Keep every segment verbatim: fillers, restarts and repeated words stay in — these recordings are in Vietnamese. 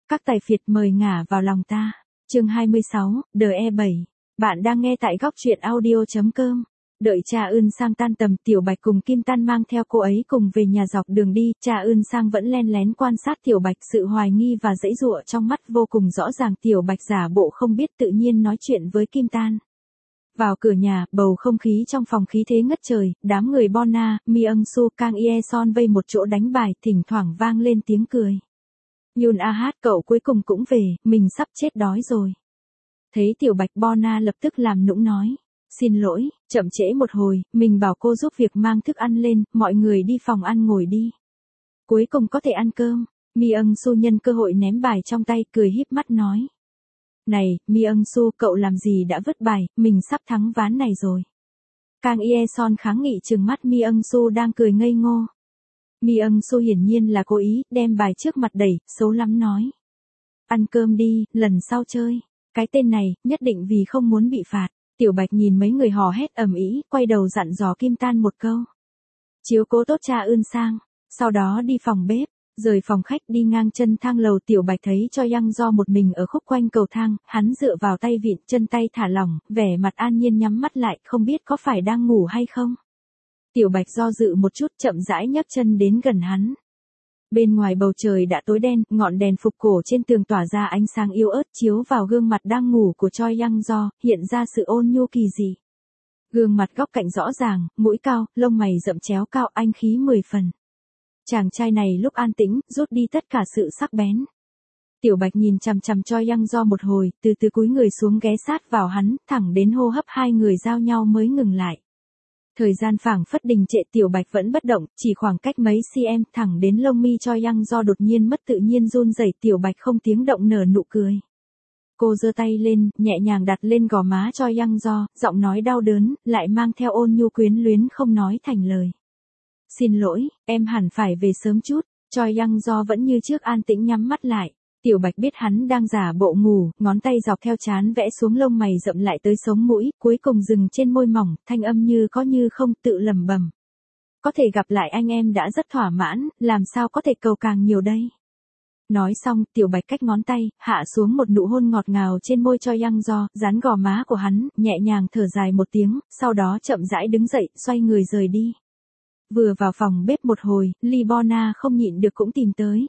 Các tài phiệt mời ngả vào lòng ta. Chương hai mươi sáu, đê e bảy. Bạn đang nghe tại góc truyện audio chấm com. Đợi Cha Eun Sang tan tầm, Tiểu Bạch cùng Kim Tan mang theo cô ấy cùng về nhà. Dọc đường đi, Cha Eun Sang vẫn len lén quan sát Tiểu Bạch, sự hoài nghi và giãy giụa trong mắt vô cùng rõ ràng. Tiểu Bạch giả bộ không biết tự nhiên nói chuyện với Kim Tan. Vào cửa nhà, bầu không khí trong phòng khí thế ngất trời, đám người Bona, Myung Soo, Kang Hye Son vây một chỗ đánh bài, thỉnh thoảng vang lên tiếng cười. Yoon A Hát, cậu cuối cùng cũng về, mình sắp chết đói rồi. Thấy Tiểu Bạch, Bona lập tức làm nũng nói. Xin lỗi, chậm trễ một hồi, mình bảo cô giúp việc mang thức ăn lên, mọi người đi phòng ăn ngồi đi. Cuối cùng có thể ăn cơm. Myung Soo nhân cơ hội ném bài trong tay, cười híp mắt nói. Này, Myung Soo, cậu làm gì đã vứt bài, mình sắp thắng ván này rồi. Kang Hye Son kháng nghị trừng mắt Myung Soo đang cười ngây ngô. Myung Soo hiển nhiên là cố ý, đem bài trước mặt đẩy, xấu lắm nói. Ăn cơm đi, lần sau chơi. Cái tên này, nhất định vì không muốn bị phạt. Tiểu Bạch nhìn mấy người hò hét ầm ĩ, quay đầu dặn dò Kim Tan một câu. Chiếu cố tốt Cha Eun Sang, sau đó đi phòng bếp, rời phòng khách đi ngang chân thang lầu. Tiểu Bạch thấy Choi Yang Do một mình ở khúc quanh cầu thang, hắn dựa vào tay vịn, chân tay thả lỏng, vẻ mặt an nhiên nhắm mắt lại, không biết có phải đang ngủ hay không. Tiểu Bạch do dự một chút, chậm rãi nhấc chân đến gần hắn. Bên ngoài bầu trời đã tối đen, ngọn đèn phục cổ trên tường tỏa ra ánh sáng yếu ớt chiếu vào gương mặt đang ngủ của Choi Yang Do, hiện ra sự ôn nhu kỳ dị. Gương mặt góc cạnh rõ ràng, mũi cao, lông mày rậm chéo cao, anh khí mười phần. Chàng trai này lúc an tĩnh, rút đi tất cả sự sắc bén. Tiểu Bạch nhìn chằm chằm Choi Yang Do một hồi, từ từ cúi người xuống ghé sát vào hắn, thẳng đến hô hấp hai người giao nhau mới ngừng lại. Thời gian phảng phất đình trệ. Tiểu Bạch vẫn bất động, chỉ khoảng cách mấy cm, thẳng đến lông mi Choi Yang Do đột nhiên mất tự nhiên run rẩy. Tiểu Bạch không tiếng động nở nụ cười. Cô giơ tay lên, nhẹ nhàng đặt lên gò má Choi Yang Do, giọng nói đau đớn, lại mang theo ôn nhu quyến luyến không nói thành lời. Xin lỗi, em hẳn phải về sớm chút. Choi Yang Do vẫn như trước an tĩnh nhắm mắt lại. Tiểu Bạch biết hắn đang giả bộ ngủ, ngón tay dọc theo trán vẽ xuống lông mày rậm lại tới sống mũi, cuối cùng dừng trên môi mỏng, thanh âm như có như không, tự lẩm bẩm. Có thể gặp lại anh em đã rất thỏa mãn, làm sao có thể cầu càng nhiều đây. Nói xong, Tiểu Bạch cách ngón tay, hạ xuống một nụ hôn ngọt ngào trên môi Choi Yang Do, dán gò má của hắn, nhẹ nhàng thở dài một tiếng, sau đó chậm rãi đứng dậy, xoay người rời đi. Vừa vào phòng bếp một hồi, Lee Bona không nhịn được cũng tìm tới.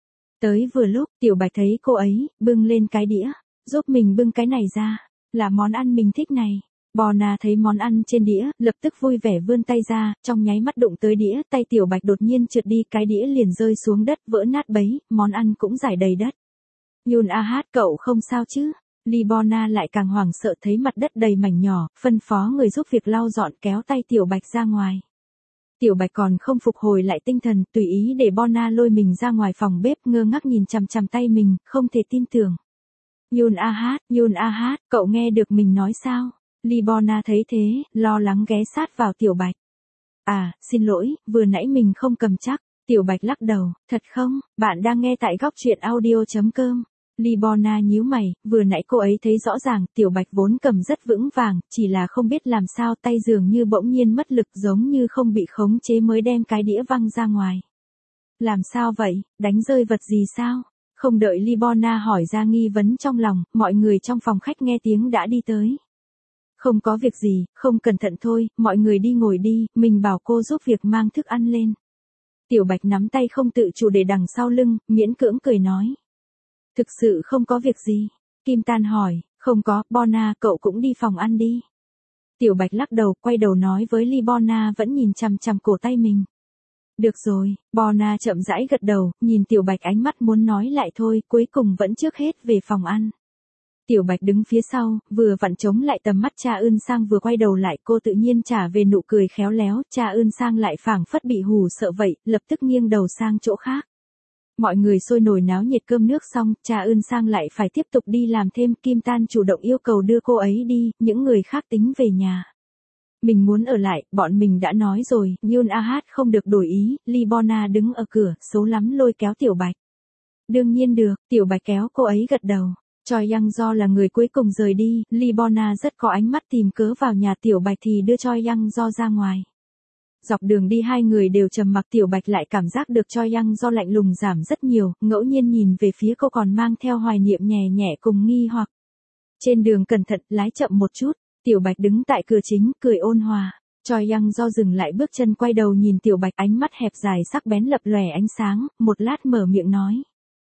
Tới vừa lúc, Tiểu Bạch thấy cô ấy, bưng lên cái đĩa, giúp mình bưng cái này ra, là món ăn mình thích này. Bona thấy món ăn trên đĩa, lập tức vui vẻ vươn tay ra, trong nháy mắt đụng tới đĩa, tay Tiểu Bạch đột nhiên trượt đi, cái đĩa liền rơi xuống đất, vỡ nát bấy, món ăn cũng rải đầy đất. Yoon A Hát, cậu không sao chứ? Lee Bona lại càng hoảng sợ thấy mặt đất đầy mảnh nhỏ, phân phó người giúp việc lau dọn, kéo tay Tiểu Bạch ra ngoài. Tiểu Bạch còn không phục hồi lại tinh thần, tùy ý để Bona lôi mình ra ngoài phòng bếp, ngơ ngác nhìn chằm chằm tay mình, không thể tin tưởng. Yoon A Hát, Yoon A Hát, cậu nghe được mình nói sao? Lee Bona thấy thế, lo lắng ghé sát vào Tiểu Bạch. À, xin lỗi, vừa nãy mình không cầm chắc. Tiểu Bạch lắc đầu, thật không, bạn đang nghe tại góc truyện audio chấm com. Lee Bona nhíu mày, vừa nãy cô ấy thấy rõ ràng, Tiểu Bạch vốn cầm rất vững vàng, chỉ là không biết làm sao tay dường như bỗng nhiên mất lực, giống như không bị khống chế mới đem cái đĩa văng ra ngoài. Làm sao vậy, đánh rơi vật gì sao? Không đợi Lee Bona hỏi ra nghi vấn trong lòng, mọi người trong phòng khách nghe tiếng đã đi tới. Không có việc gì, không cẩn thận thôi, mọi người đi ngồi đi, mình bảo cô giúp việc mang thức ăn lên. Tiểu Bạch nắm tay không tự chủ để đằng sau lưng, miễn cưỡng cười nói. Thực sự không có việc gì. Kim Tan hỏi, không có, Bona, cậu cũng đi phòng ăn đi. Tiểu Bạch lắc đầu, quay đầu nói với Lee Bona vẫn nhìn chằm chằm cổ tay mình. Được rồi, Bona chậm rãi gật đầu, nhìn Tiểu Bạch ánh mắt muốn nói lại thôi, cuối cùng vẫn trước hết về phòng ăn. Tiểu Bạch đứng phía sau, vừa vặn chống lại tầm mắt Cha Eun Sang, vừa quay đầu lại, cô tự nhiên trả về nụ cười khéo léo. Cha Eun Sang lại phảng phất bị hù sợ vậy, lập tức nghiêng đầu sang chỗ khác. Mọi người sôi nổi náo nhiệt cơm nước xong, Cha Eun Sang lại phải tiếp tục đi làm thêm. Kim Tan chủ động yêu cầu đưa cô ấy đi, những người khác tính về nhà. Mình muốn ở lại, bọn mình đã nói rồi. Yoon A Hát không được đổi ý. Lee Bona đứng ở cửa, xấu lắm lôi kéo Tiểu Bạch. Đương nhiên được, Tiểu Bạch kéo cô ấy gật đầu. Choi Yang Do là người cuối cùng rời đi, Lee Bona rất có ánh mắt tìm cớ vào nhà. Tiểu Bạch thì đưa Choi Yang Do ra ngoài. Dọc đường đi hai người đều trầm mặc, Tiểu Bạch lại cảm giác được Choi Yang Do lạnh lùng giảm rất nhiều, ngẫu nhiên nhìn về phía cô còn mang theo hoài niệm nhẹ nhẹ cùng nghi hoặc. Trên đường cẩn thận, lái chậm một chút, Tiểu Bạch đứng tại cửa chính, cười ôn hòa. Choi Yang Do dừng lại bước chân, quay đầu nhìn Tiểu Bạch, ánh mắt hẹp dài sắc bén lập lòe ánh sáng, một lát mở miệng nói.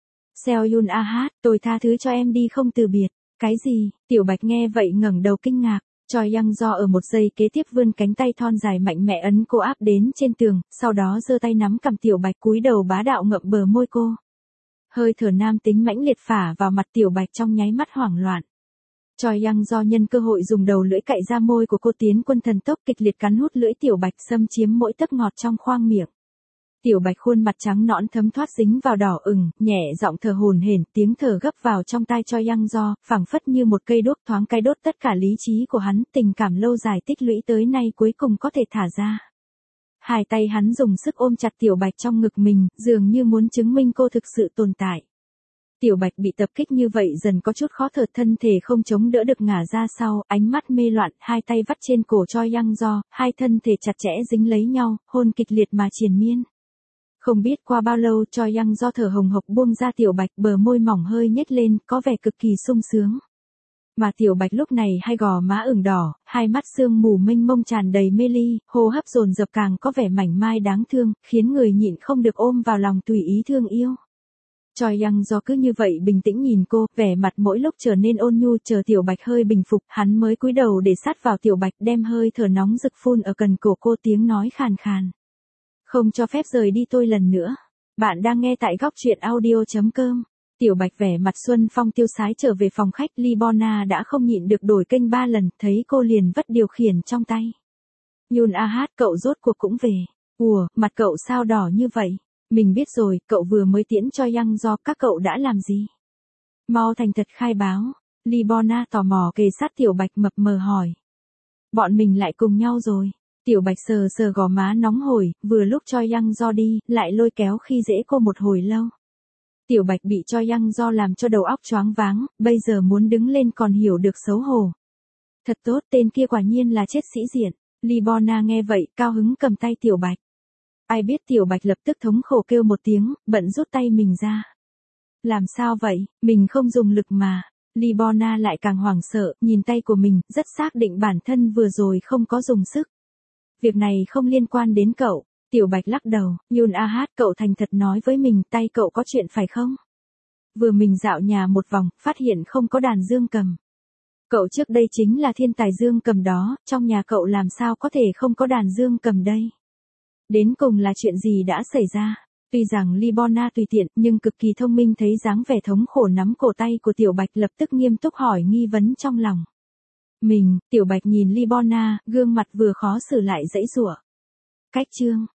Seo Yun A Hát, tôi tha thứ cho em đi không từ biệt. Cái gì? Tiểu Bạch nghe vậy ngẩng đầu kinh ngạc. Choi Yang Do ở một giây kế tiếp vươn cánh tay thon dài mạnh mẽ ấn cô áp đến trên tường, sau đó giơ tay nắm cằm Tiểu Bạch, cúi đầu bá đạo ngậm bờ môi cô. Hơi thở nam tính mãnh liệt phả vào mặt Tiểu Bạch, trong nháy mắt hoảng loạn. Choi Yang Do nhân cơ hội dùng đầu lưỡi cạy ra môi của cô, tiến quân thần tốc kịch liệt cắn hút lưỡi Tiểu Bạch, xâm chiếm mỗi tấc ngọt trong khoang miệng. Tiểu Bạch khuôn mặt trắng nõn thấm thoát dính vào đỏ ửng, nhẹ giọng thở hổn hển, tiếng thở gấp vào trong tai Choi Yang Do, phảng phất như một cây đốt thoáng cái đốt tất cả lý trí của hắn, tình cảm lâu dài tích lũy tới nay cuối cùng có thể thả ra. Hai tay hắn dùng sức ôm chặt Tiểu Bạch trong ngực mình, dường như muốn chứng minh cô thực sự tồn tại. Tiểu Bạch bị tập kích như vậy dần có chút khó thở, thân thể không chống đỡ được ngả ra sau, ánh mắt mê loạn, hai tay vắt trên cổ Choi Yang Do, hai thân thể chặt chẽ dính lấy nhau, hôn kịch liệt mà triền miên. Không biết qua bao lâu, Choi Yang Do thở hồng hộc buông ra Tiểu Bạch, bờ môi mỏng hơi nhếch lên, có vẻ cực kỳ sung sướng. Mà Tiểu Bạch lúc này hai gò má ửng đỏ, hai mắt sương mù mênh mông tràn đầy mê ly, hô hấp dồn dập càng có vẻ mảnh mai đáng thương, khiến người nhịn không được ôm vào lòng tùy ý thương yêu. Choi Yang Do cứ như vậy bình tĩnh nhìn cô, vẻ mặt mỗi lúc trở nên ôn nhu, chờ Tiểu Bạch hơi bình phục, hắn mới cúi đầu để sát vào Tiểu Bạch, đem hơi thở nóng rực phun ở cần cổ cô, tiếng nói khàn khàn. Không cho phép rời đi tôi lần nữa. Bạn đang nghe tại góc truyện audio chấm com. Tiểu Bạch vẻ mặt xuân phong tiêu sái trở về phòng khách, Libona đã không nhịn được đổi kênh ba lần, thấy cô liền vất điều khiển trong tay. Yun A Hát, cậu rốt cuộc cũng về. Ủa, mặt cậu sao đỏ như vậy? Mình biết rồi, cậu vừa mới tiễn cho Yang Do, các cậu đã làm gì? Mau thành thật khai báo. Libona tò mò kề sát Tiểu Bạch mập mờ hỏi. Bọn mình lại cùng nhau rồi. Tiểu Bạch sờ sờ gò má nóng hổi, vừa lúc Choi Yang Do đi, lại lôi kéo khi dễ cô một hồi lâu. Tiểu Bạch bị Choi Yang Do làm cho đầu óc choáng váng, bây giờ muốn đứng lên còn hiểu được xấu hổ. Thật tốt, tên kia quả nhiên là chết sĩ diện. Libona nghe vậy, cao hứng cầm tay Tiểu Bạch. Ai biết Tiểu Bạch lập tức thống khổ kêu một tiếng, bận rút tay mình ra. Làm sao vậy, mình không dùng lực mà. Libona lại càng hoảng sợ, nhìn tay của mình, rất xác định bản thân vừa rồi không có dùng sức. Việc này không liên quan đến cậu. Tiểu Bạch lắc đầu. Yun A Hát, cậu thành thật nói với mình, tay cậu có chuyện phải không? Vừa mình dạo nhà một vòng, phát hiện không có đàn dương cầm. Cậu trước đây chính là thiên tài dương cầm đó, trong nhà cậu làm sao có thể không có đàn dương cầm đây? Đến cùng là chuyện gì đã xảy ra? Tuy rằng Libona tùy tiện, nhưng cực kỳ thông minh, thấy dáng vẻ thống khổ nắm cổ tay của Tiểu Bạch, lập tức nghiêm túc hỏi nghi vấn trong lòng. Mình, Tiểu Bạch nhìn Libona, gương mặt vừa khó xử lại dãy giụa. Cách chương.